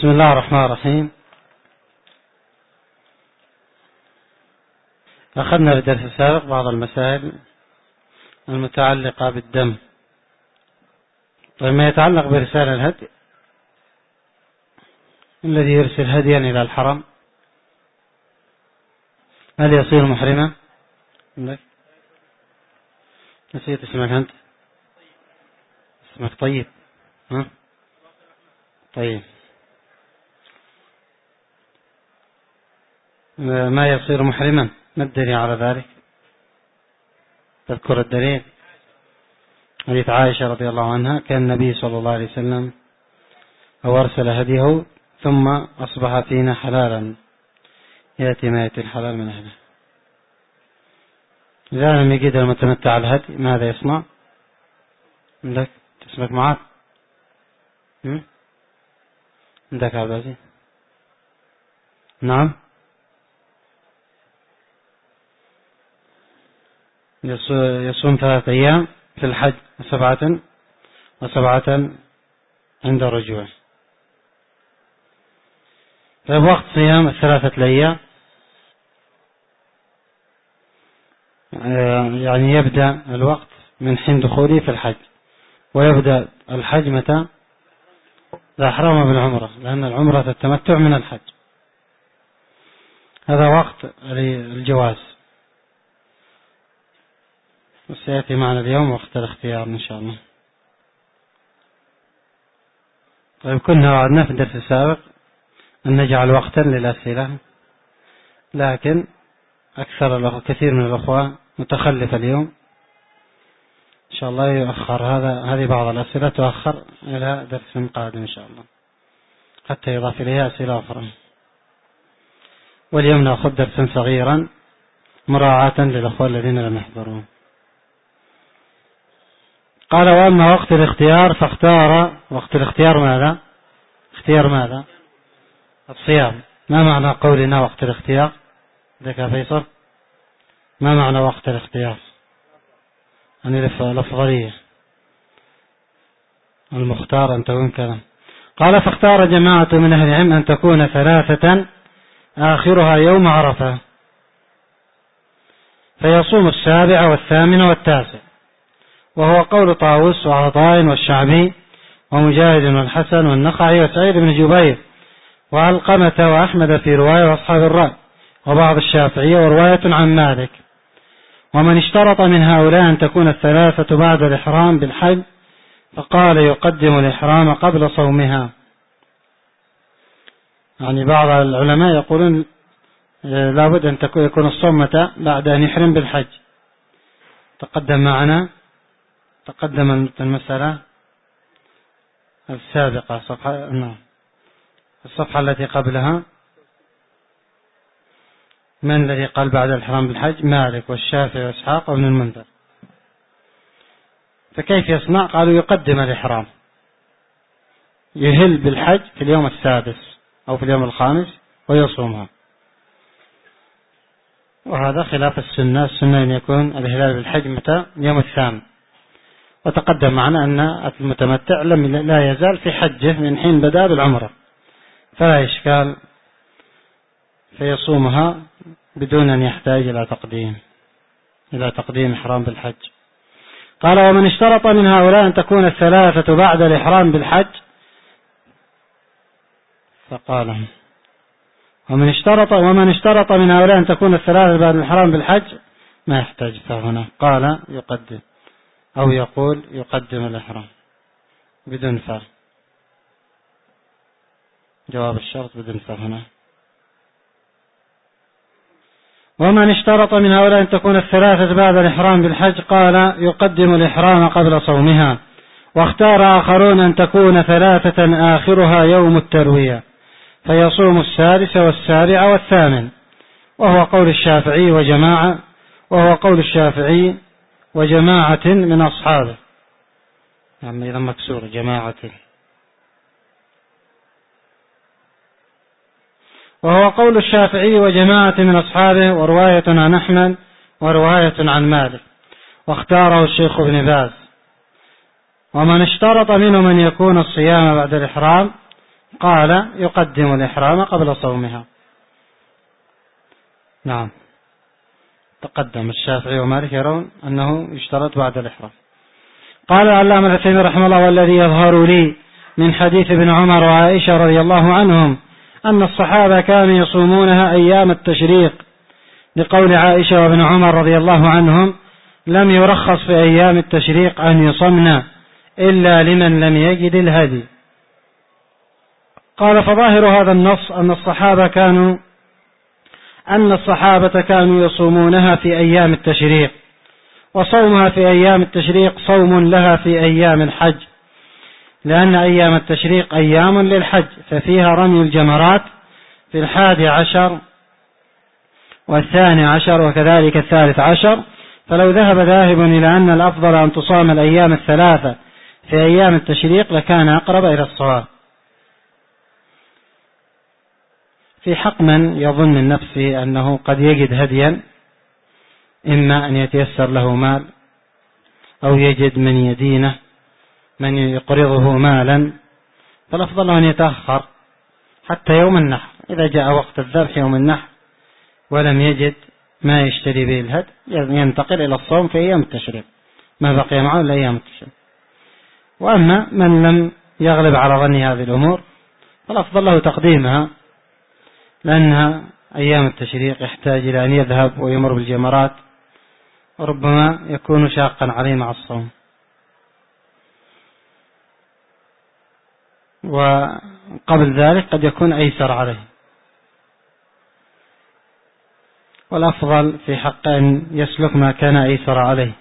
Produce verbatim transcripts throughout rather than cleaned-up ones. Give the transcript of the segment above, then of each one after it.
بسم الله الرحمن الرحيم. أخذنا في الدرس السابق بعض المسائل المتعلقة بالدم. وما يتعلق برسالة الهدي، الذي يرسل هديا إلى الحرم هل يصير محرما؟ نسيت اسمك أنت. اسمك طيب. ها؟ طيب. ما يصير محرما؟ ما الدليل على ذلك؟ تذكر الدليل؟ حديث عائشة رضي الله عنها: كان النبي صلى الله عليه وسلم أو أرسل هديه ثم أصبح فينا حلالا يأتي ما يأتي الحلال من أهله. إذا لم يجد المتمتع الهدي ماذا يصنع؟ عندك اسمك معاذ؟ عندك عبد العزيز؟ نعم. يصوم ثلاثة أيام في الحج وسبعة وسبعة عند الرجوع. طيب وقت صيام الثلاثة الأيام يعني يبدأ الوقت من حين دخوله في الحج، ويبدأ الحج متى؟ لا أحرم بالعمرة، لأن العمرة التمتع من الحج. هذا وقت الجواز، وسيأتي معنا اليوم وقت الاختيار إن شاء الله. طيب كنا وعدنا في الدرس السابق أن نجعل وقتا للأسئلة، لكن أكثر الأخوة كثير من الأخوة متخلف اليوم. إن شاء الله يؤخر هذا هذه بعض الأسئلة تؤخر إلى درس قادم إن شاء الله، حتى يضاف إليها أسئلة أخرى. واليوم نأخذ درسا صغيرا مراعاة للأخوة الذين لم يحضرون. قال: وأما وقت الاختيار فاختار. وقت الاختيار ماذا؟ اختيار ماذا؟ الصيام. ما معنى قولنا وقت الاختيار؟ ذاك يا فيصل، ما معنى وقت الاختيار؟ يعني الأفضلية، المختار أن تكون كذا. قال: فاختار جماعة من أهل العلم أن تكون ثلاثة آخرها يوم عرفة، فيصوم السابع والثامن والتاسع، وهو قول طاووس وعطاء والشعبي ومجاهد والحسن والنخعي وسعيد بن جبير وعلقمة وأحمد في رواية وأصحاب الرأي وبعض الشافعية ورواية عن مالك. ومن اشترط من هؤلاء أن تكون الثلاثة بعد الإحرام بالحج فقال: يقدم الإحرام قبل صومها. يعني بعض العلماء يقولون لابد أن يكون الصوم متى؟ بعد أن يحرم بالحج. تقدم معنا تقدم المسألة السابقة، صفحة نعم الصفحة التي قبلها. من الذي قال بعد الإحرام بالحج؟ مالك والشافعي وإسحاق وابن المنذر. فكيف يصنع؟ قالوا: يقدم الإحرام، يهل بالحج في اليوم السادس أو في اليوم الخامس ويصومها. وهذا خلاف السنة. السنة أن يكون الهلال بالحج متى؟ يوم الثامن. وتقدم معنا أن المتمتع لم لا يزال في حجه من حين بدأ بالعمرة، فلا إشكال، فيصومها بدون أن يحتاج إلى تقديم إلى تقديم إحرام بالحج. قال: ومن اشترط من هؤلاء أن تكون الثلاثة بعد الإحرام بالحج فقال: ومن اشترط ومن اشترط من هؤلاء أن تكون الثلاثة بعد الإحرام بالحج ما يحتاج فهنا. قال: يقدم أو يقول يقدم الإحرام بدون فاء، جواب الشرط بدون فاء هنا. ومن اشترط من هؤلاء أن تكون الثلاثة بعد الإحرام بالحج قال: يقدم الإحرام قبل صومها. واختار آخرون أن تكون ثلاثة آخرها يوم التروية، فيصوم السادس والسابع والثامن، وهو قول الشافعي وجماعة وهو قول الشافعي وجماعة من أصحابه. يعني إذا مكسور جماعة. وهو قول الشافعي وجماعة من أصحابه ورواية عن أحمد ورواية عن مالك، واختاره الشيخ ابن باز. ومن اشترط منهم أن يكون الصيام بعد الإحرام قال يقدم الإحرام قبل صومها. نعم، تقدم الشافعي ومالك يرون أنه يشترط بعد الإحرام. قال العلامة العثيمين رحمه الله: والذي يظهر لي من حديث ابن عمر وعائشة رضي الله عنهم أن الصحابة كانوا يصومونها أيام التشريق، لقول عائشة وابن عمر رضي الله عنهم: لم يرخص في أيام التشريق أن يصمنا إلا لمن لم يجد الهدي. قال: فظاهر هذا النص أن الصحابة كانوا أن الصحابة كانوا يصومونها في أيام التشريق، وصومها في أيام التشريق صوم لها في أيام الحج، لأن أيام التشريق أيام للحج، ففيها رمي الجمرات في الحادي عشر والثاني عشر وكذلك الثالث عشر. فلو ذهب ذاهب إلى أن الأفضل أن تصام الأيام الثلاثة في أيام التشريق لكان أقرب إلى الصواب، في حق من يظن من نفسه أنه قد يجد هديا، إما أن يتيسر له مال أو يجد من يدينه من يقرضه مالا، فالأفضل أن يتأخر حتى يوم النحر. إذا جاء وقت الذبح يوم النحر ولم يجد ما يشتري به الهد ينتقل إلى الصوم في أيام التشريق، ما بقي معه إلا أيام التشريق. وأما من لم يغلب على ظن هذه الأمور فالأفضل له تقديمها، لأنها أيام التشريق يحتاج إلى أن يذهب ويمر بالجمرات، وربما يكون شاقا عليه مع الصوم. وقبل ذلك قد يكون أيسر عليه، والأفضل في حق أن يسلك ما كان أيسر عليه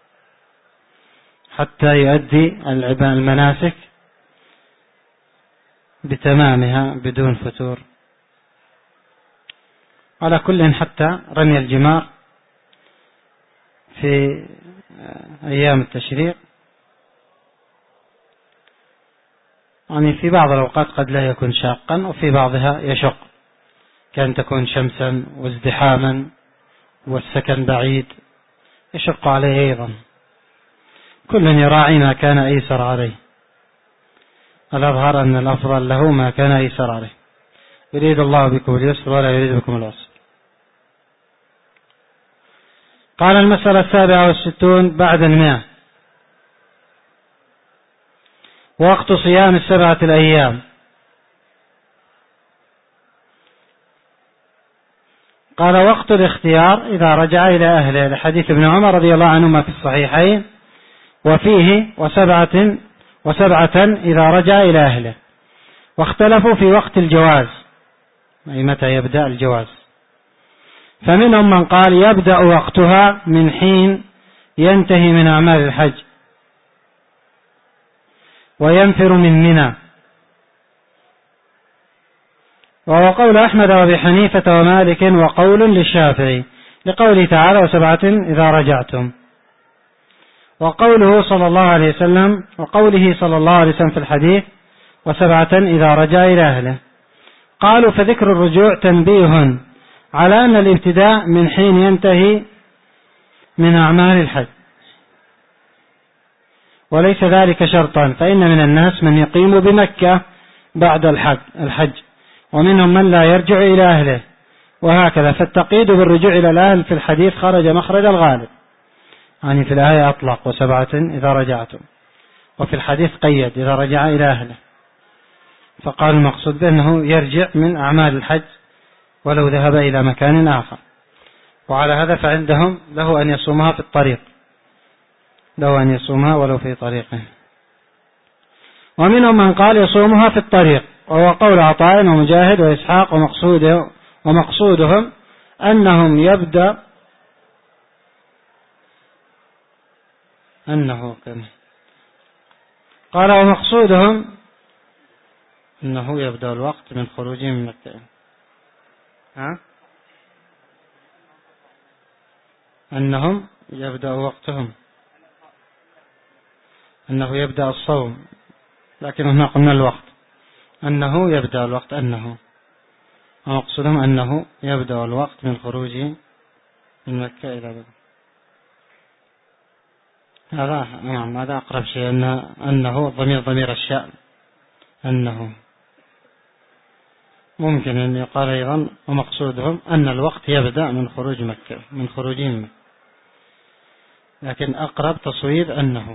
حتى يؤدي المناسك بتمامها بدون فتور. على كل، حتى رمي الجمار في أيام التشريق يعني في بعض الأوقات قد لا يكون شاقا، وفي بعضها يشق، كان تكون شمسا وازدحاما والسكن بعيد يشق عليه أيضا. كل يراعي ما كان أيسر عليه، الأظهر أن الأفضل له ما كان أيسر عليه. يريد الله بكم اليسر ولا يريد بكم العسر. قال: المسألة السابعة والستون بعد المئة: وقت صيام السبعة الأيام. قال: وقت الاختيار إذا رجع إلى أهله، لحديث ابن عمر رضي الله عنهما في الصحيحين، وفيه وسبعة وسبعة إذا رجع إلى أهله. واختلفوا في وقت الجواز، أي متى يبدأ الجواز، فمنهم من قال يبدأ وقتها من حين ينتهي من أعمال الحج وينفر من منى، وهو قول أحمد وأبي حنيفة ومالك وقول للشافعي، لقوله تعالى: وسبعة إذا رجعتم، وقوله صلى الله عليه وسلم وقوله صلى الله عليه وسلم في الحديث: وسبعة إذا رجع إلى أهله. قالوا: فذكر الرجوع تنبيه على أن الابتداء من حين ينتهي من أعمال الحج، وليس ذلك شرطا، فإن من الناس من يقيم بمكة بعد الحج، ومنهم من لا يرجع إلى أهله، وهكذا. فالتقييد بالرجوع إلى الأهل في الحديث خرج مخرج الغالب، يعني في الآية أطلق وسبعة إذا رجعتم، وفي الحديث قيد إذا رجع إلى أهله، فقال المقصود بأنه يرجع من أعمال الحج ولو ذهب إلى مكان آخر. وعلى هذا فعندهم له أن يصومها في الطريق، له أن يصومها ولو في طريقه. ومنهم من قال يصومها في الطريق، وهو قول عطاء ومجاهد وإسحاق، ومقصوده ومقصودهم أنهم يبدأ أنه كم قال ومقصودهم أنه يبدأ الوقت من خروجهم من مكة. ها؟ أنهم يبدأ وقتهم أنه يبدأ الصوم، لكن هنا قلنا الوقت أنه يبدأ الوقت أنه ومقصودهم أنه يبدأ الوقت من خروجه من مكة إلى بدر. هذا نعم هذا أقرب شيء، أن أنه ضمير ضمير الشأن أنه ممكن أن يقال أيضا ومقصودهم أن الوقت يبدأ من خروج مكة من خروجهم مكة، لكن أقرب تصويب أنه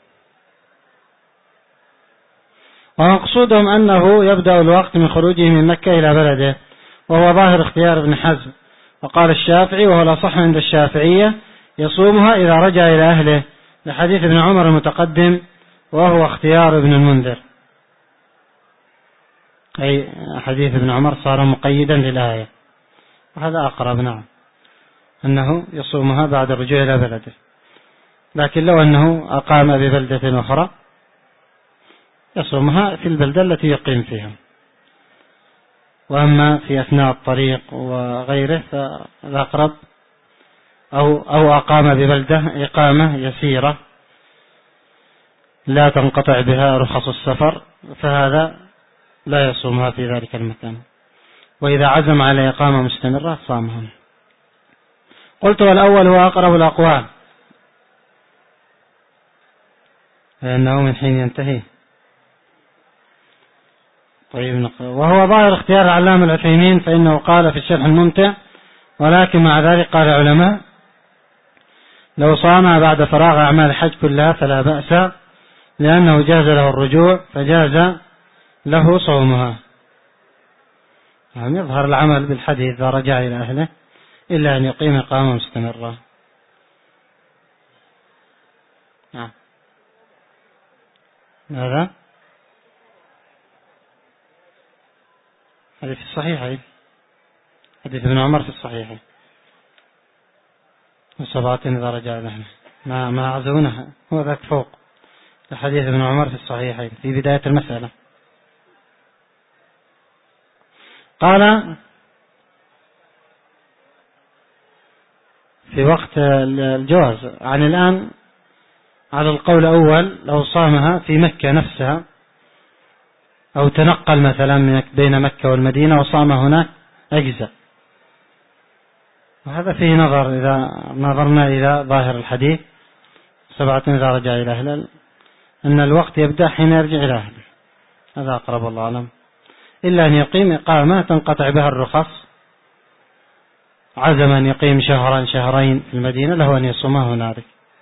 ومقصودهم أنه يبدأ الوقت من خروجه من مكة إلى بلده، وهو ظاهر اختيار ابن حزم. وقال الشافعي وهو الأصح عند الشافعية يصومها إذا رجع إلى أهله لحديث ابن عمر المتقدم، وهو اختيار ابن المنذر، أي حديث ابن عمر صار مقيدا للآية، وهذا أقرب نعم أنه يصومها بعد الرجوع إلى بلده. لكن لو أنه أقام ببلدة أخرى يصومها في البلدة التي يقيم فيها، وأما في أثناء الطريق وغيره فالأقرب أو, أو أقام ببلدة إقامة يسيرة لا تنقطع بها رخص السفر، فهذا لا يصومها في ذلك المكان، وإذا عزم على إقامة مستمرة صامها. قلت والأول هو أقرب الأقوال لأنه من حين ينتهي. طيب، وهو ظاهر اختيار العلامة العثيمين، فإنه قال في الشرح الممتع: ولكن مع ذلك قال العلماء لو صام بعد فراغ أعمال الحج كلها فلا بأس، لأنه جاز له الرجوع فجاز له صومها. يعني يظهر العمل بالحديث إذا رجع إلى أهله إلا أن يقيم إقامة مستمرة. نعم. ماذا؟ حديث الصحيحين، حديث ابن عمر في الصحيحين، وسبعة إذا رجع إلى أهله ما ما عزونها، هو ذاك فوق حديث ابن عمر في الصحيحين في بداية المسألة. قال في وقت الجواز، عن الآن على القول الأول لو صامها في مكة نفسها أو تنقل مثلا بين مكة والمدينة وصام هناك أجزاء، وهذا فيه نظر إذا نظرنا إلى ظاهر الحديث سبعة إذا رجع إلى أهله، أن الوقت يبدأ حين يرجع إلى أهله، هذا أقرب الله أعلم، إلا أن يقيم إقامة تنقطع بها الرخص، عزم أن يقيم شهرا شهرين في المدينة له أن يصومها هنالك.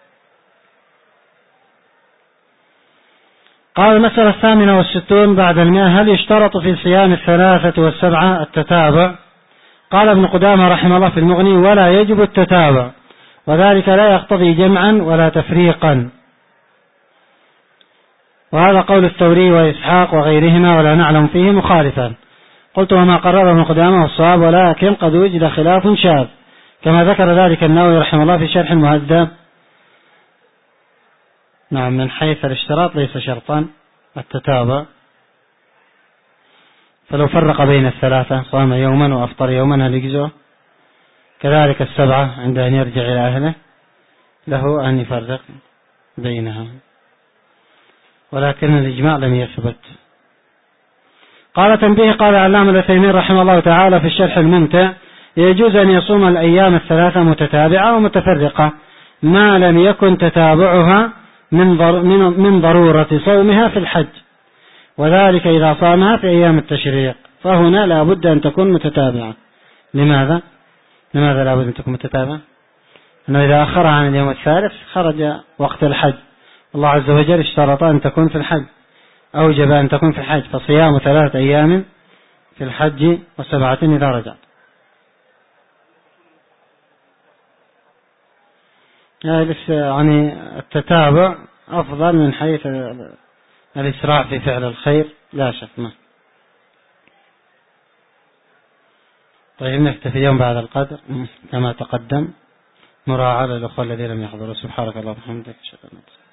قال المسألة الثامنة والستون بعد المئة: هل يشترط في صيام الثلاثة والسبعة التتابع؟ قال ابن قدامة رحمه الله في المغني: ولا يجب التتابع، وذلك لا يقتضي جمعا ولا تفريقا، وهذا قول الثوري وإسحاق وغيرهما ولا نعلم فيه مخالفا. قلت وما قرر ابن قدامة الصواب، ولكن قد وجد خلاف شاذ كما ذكر ذلك النووي رحمه الله في شرح المهذب. نعم، من حيث الاشتراط ليس شرطا التتابع، فلو فرق بين الثلاثة صام يوما وأفطر يوما هل يجزئه؟ كذلك السبعة عند أن يرجع إلى أهله له أن يفرق بينها، ولكن الإجماع لم يثبت. قال تنبيه، قال العلامة العثيمين رحمه الله تعالى في الشرح الممتع: يجوز أن يصوم الأيام الثلاثة متتابعة ومتفرقة ما لم يكن تتابعها من ضرورة صومها في الحج، وذلك إذا صامها في أيام التشريق، فهنا لا بد أن تكون متتابعة. لماذا؟ لماذا لا بد أن تكون متتابعة؟ أنه إذا أخرها عن اليوم الثالث خرج وقت الحج، الله عز وجل اشترط أن تكون في الحج، أوجب أن تكون في الحج، فصيام ثلاثة أيام في الحج وسبعة إذا رجع. يعني التتابع أفضل من حيث الإسراع في فعل الخير لا شك ما. طيب نكتفي اليوم بعد القدر كما تقدم، مراعاة للأخوة الذين لم يحضروا. سبحانك اللهم وبحمدك.